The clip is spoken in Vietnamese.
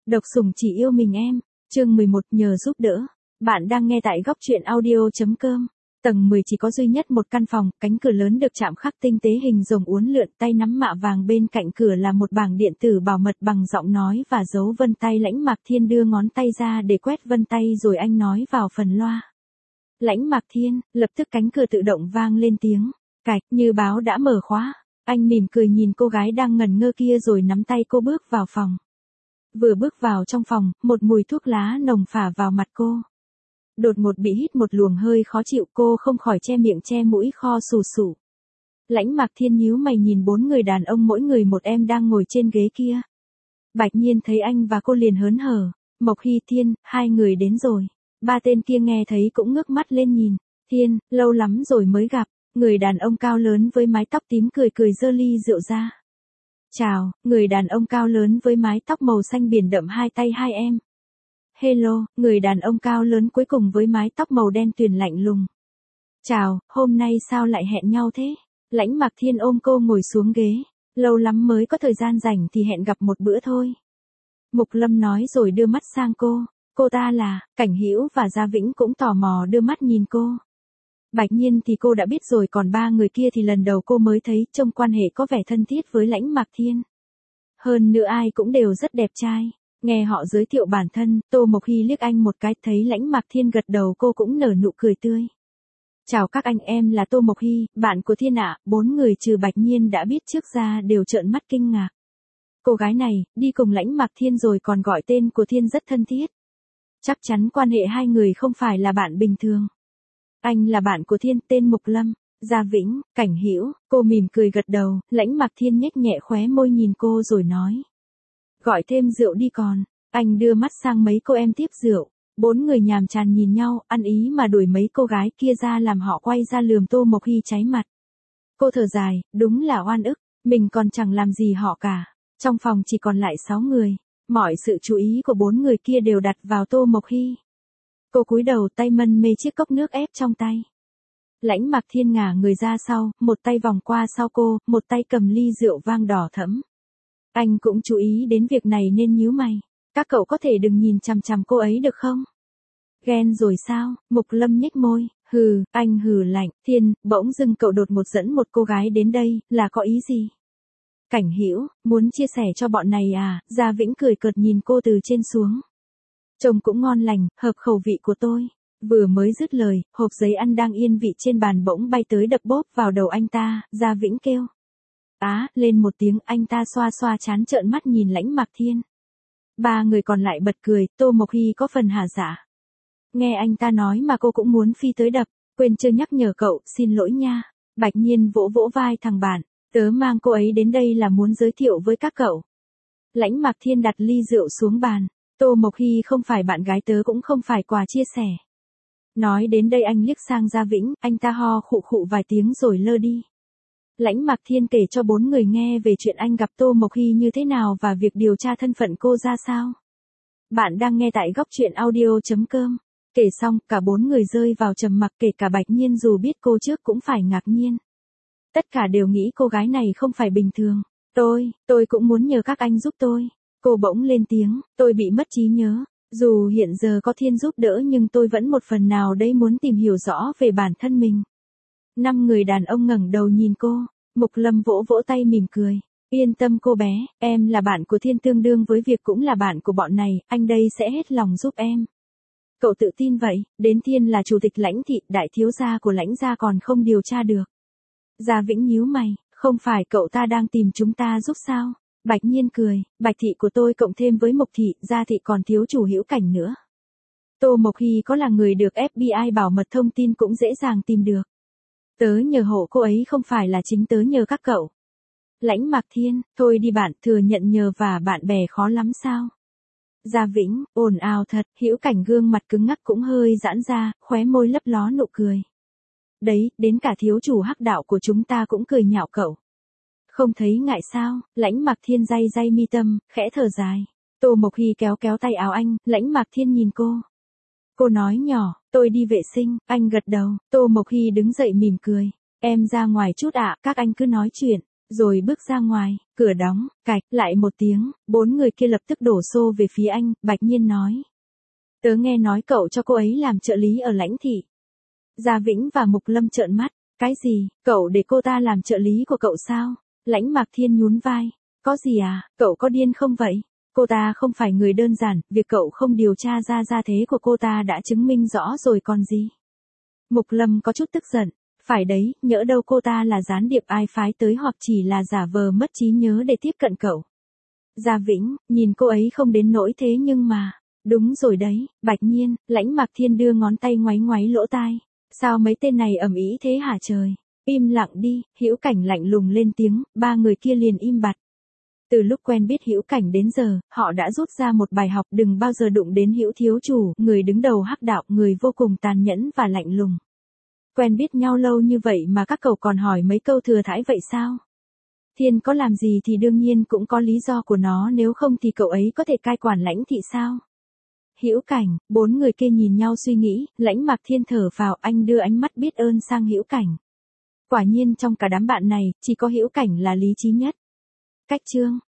Độc sủng chỉ yêu mình em. Chương 11 nhờ giúp đỡ. Bạn đang nghe tại góc truyện audio.com. Tầng 10 chỉ có duy nhất một căn phòng, cánh cửa lớn được chạm khắc tinh tế hình rồng uốn lượn, tay nắm mạ vàng, bên cạnh cửa là một bảng điện tử bảo mật bằng giọng nói và dấu vân tay. Lãnh Mạc Thiên đưa ngón tay ra để quét vân tay rồi anh nói vào phần loa. Lãnh Mạc Thiên, lập tức cánh cửa tự động vang lên tiếng cạch như báo đã mở khóa. Anh mỉm cười nhìn cô gái đang ngẩn ngơ kia rồi nắm tay cô bước vào phòng. Vừa bước vào trong phòng, một mùi thuốc lá nồng phả vào mặt cô. Đột ngột bị hít một luồng hơi khó chịu, cô không khỏi che miệng che mũi kho sù sụ. Lãnh Mạc Thiên nhíu mày nhìn 4 người đàn ông mỗi người một em đang ngồi trên ghế kia. Bạch Nhiên thấy anh và cô liền hớn hở. Mộc Hy, Thiên, hai người đến rồi. Ba tên kia nghe thấy cũng ngước mắt lên nhìn. Thiên, lâu lắm rồi mới gặp. Người đàn ông cao lớn với mái tóc tím cười cười giơ ly rượu ra. Chào, người đàn ông cao lớn với mái tóc màu xanh biển đậm hai tay hai em. Hello, người đàn ông cao lớn cuối cùng với mái tóc màu đen tuyền lạnh lùng. Chào, hôm nay sao lại hẹn nhau thế? Lãnh Mạc Thiên ôm cô ngồi xuống ghế. Lâu lắm mới có thời gian rảnh thì hẹn gặp một bữa thôi. Mục Lâm nói rồi đưa mắt sang cô. Cô ta là, Cảnh Hữu và Gia Vĩnh cũng tò mò đưa mắt nhìn cô. Bạch Nhiên thì cô đã biết rồi, còn ba người kia thì lần đầu cô mới thấy, trông quan hệ có vẻ thân thiết với Lãnh Mạc Thiên. Hơn nữa ai cũng đều rất đẹp trai. Nghe họ giới thiệu bản thân, Tô Mộc Hy liếc anh một cái, thấy Lãnh Mạc Thiên gật đầu cô cũng nở nụ cười tươi. Chào các anh, em là Tô Mộc Hy, bạn của Thiên ạ. 4 người trừ Bạch Nhiên đã biết trước ra đều trợn mắt kinh ngạc. Cô gái này, đi cùng Lãnh Mạc Thiên rồi còn gọi tên của Thiên rất thân thiết. Chắc chắn quan hệ hai người không phải là bạn bình thường. Anh là bạn của Thiên, tên Mục Lâm, Gia Vĩnh, Cảnh Hữu. Cô mỉm cười gật đầu. Lãnh Mạc Thiên nhếch nhẹ khóe môi nhìn cô rồi nói. Gọi thêm rượu đi còn. Anh đưa mắt sang mấy cô em tiếp rượu. 4 người nhàm chán nhìn nhau, ăn ý mà đuổi mấy cô gái kia ra làm họ quay ra lườm Tô Mộc Hy cháy mặt. Cô thở dài, đúng là oan ức, mình còn chẳng làm gì họ cả. Trong phòng chỉ còn lại 6 người. Mọi sự chú ý của 4 người kia đều đặt vào Tô Mộc Hy. Cô cúi đầu, tay mân mê chiếc cốc nước ép trong tay. Lãnh Mạc Thiên ngả người ra sau, một tay vòng qua sau cô, một tay cầm ly rượu vang đỏ thẫm. Anh cũng chú ý đến việc này nên nhíu mày. Các cậu có thể đừng nhìn chằm chằm cô ấy được không? Ghen rồi sao? Mục Lâm nhếch môi. Hừ, anh hừ lạnh. Thiên, bỗng dưng cậu đột ngột dẫn một cô gái đến đây, là có ý gì? Cảnh Hữu, muốn chia sẻ cho bọn này à? Gia Vĩnh cười cợt nhìn cô từ trên xuống. Trông cũng ngon lành, hợp khẩu vị của tôi. Vừa mới dứt lời, hộp giấy ăn đang yên vị trên bàn bỗng bay tới đập bốp vào đầu anh ta. Gia Vĩnh kêu. Á, lên một tiếng, anh ta xoa xoa trán trợn mắt nhìn Lãnh Mạc Thiên. Ba người còn lại bật cười, Tô Mộc Hy có phần hả dạ. Nghe anh ta nói mà cô cũng muốn phi tới đập, quên chưa nhắc nhở cậu, xin lỗi nha. Bạch Nhiên vỗ vỗ vai thằng bạn, tớ mang cô ấy đến đây là muốn giới thiệu với các cậu. Lãnh Mạc Thiên đặt ly rượu xuống bàn, Tô Mộc Hy không phải bạn gái tớ cũng không phải quà chia sẻ. Nói đến đây anh liếc sang Gia Vĩnh, anh ta ho khụ khụ vài tiếng rồi lơ đi. Lãnh Mạc Thiên kể cho 4 người nghe về chuyện anh gặp Tô Mộc Hy như thế nào và việc điều tra thân phận cô ra sao. Bạn đang nghe tại góc truyện audio.com. Kể xong, cả 4 người rơi vào trầm mặc, kể cả Bạch Nhiên dù biết cô trước cũng phải ngạc nhiên. Tất cả đều nghĩ cô gái này không phải bình thường. Tôi cũng muốn nhờ các anh giúp tôi. Cô bỗng lên tiếng, tôi bị mất trí nhớ. Dù hiện giờ có Thiên giúp đỡ nhưng tôi vẫn một phần nào đấy muốn tìm hiểu rõ về bản thân mình. 5 người đàn ông ngẩng đầu nhìn cô. Mục Lâm vỗ vỗ tay mỉm cười. Yên tâm cô bé, em là bạn của Thiên tương đương với việc cũng là bạn của bọn này, anh đây sẽ hết lòng giúp em. Cậu tự tin vậy, đến Thiên là chủ tịch Lãnh thị, đại thiếu gia của Lãnh gia còn không điều tra được. Gia Vĩnh nhíu mày, không phải cậu ta đang tìm chúng ta giúp sao? Bạch Nhiên cười, Bạch thị của tôi cộng thêm với Mộc thị, Gia thị còn thiếu chủ Hữu Cảnh nữa. Tô Mộc Hy có là người được FBI bảo mật thông tin cũng dễ dàng tìm được. Tớ nhờ hộ cô ấy không phải là chính tớ nhờ các cậu. Lãnh Mạc Thiên, thôi đi bạn, thừa nhận nhờ và bạn bè khó lắm sao? Gia Vĩnh, ồn ào thật, Hữu Cảnh gương mặt cứng ngắc cũng hơi giãn ra, khóe môi lấp ló nụ cười. Đấy, đến cả thiếu chủ Hắc đạo của chúng ta cũng cười nhạo cậu. Không thấy ngại sao? Lãnh Mạc Thiên day day mi tâm, khẽ thở dài. Tô Mộc Hy kéo kéo tay áo anh, Lãnh Mạc Thiên nhìn cô. Cô nói nhỏ, tôi đi vệ sinh, anh gật đầu, Tô Mộc Hy đứng dậy mỉm cười. Em ra ngoài chút ạ, các anh cứ nói chuyện. rồi bước ra ngoài, cửa đóng, cạch, lại một tiếng, 4 người kia lập tức đổ xô về phía anh, Bạch Nhiên nói. Tớ nghe nói cậu cho cô ấy làm trợ lý ở Lãnh thị. Gia Vĩnh và Mục Lâm trợn mắt, cái gì, cậu để cô ta làm trợ lý của cậu sao? Lãnh Mạc Thiên nhún vai, có gì à, cậu có điên không vậy? Cô ta không phải người đơn giản, việc cậu không điều tra ra gia thế của cô ta đã chứng minh rõ rồi còn gì. Mục Lâm có chút tức giận, phải đấy, nhỡ đâu cô ta là gián điệp ai phái tới hoặc chỉ là giả vờ mất trí nhớ để tiếp cận cậu. Gia Vĩnh, nhìn cô ấy không đến nỗi thế nhưng mà, đúng rồi đấy, Bạch Nhiên, Lãnh Mạc Thiên đưa ngón tay ngoáy ngoáy lỗ tai. Sao mấy tên này ầm ĩ thế hả trời? Im lặng đi, Hữu Cảnh lạnh lùng lên tiếng, 3 người kia liền im bặt. Từ lúc quen biết Hữu Cảnh đến giờ, họ đã rút ra một bài học đừng bao giờ đụng đến Hữu thiếu chủ, người đứng đầu hắc đạo, người vô cùng tàn nhẫn và lạnh lùng. Quen biết nhau lâu như vậy mà các cậu còn hỏi mấy câu thừa thãi vậy sao? Thiên có làm gì thì đương nhiên cũng có lý do của nó, nếu không thì cậu ấy có thể cai quản Lãnh thị sao? Hữu Cảnh, 4 người kia nhìn nhau suy nghĩ, Lãnh Mạc Thiên thở vào, anh đưa ánh mắt biết ơn sang Hữu Cảnh. Quả nhiên trong cả đám bạn này, chỉ có Hữu Cảnh là lý trí nhất. Cách chương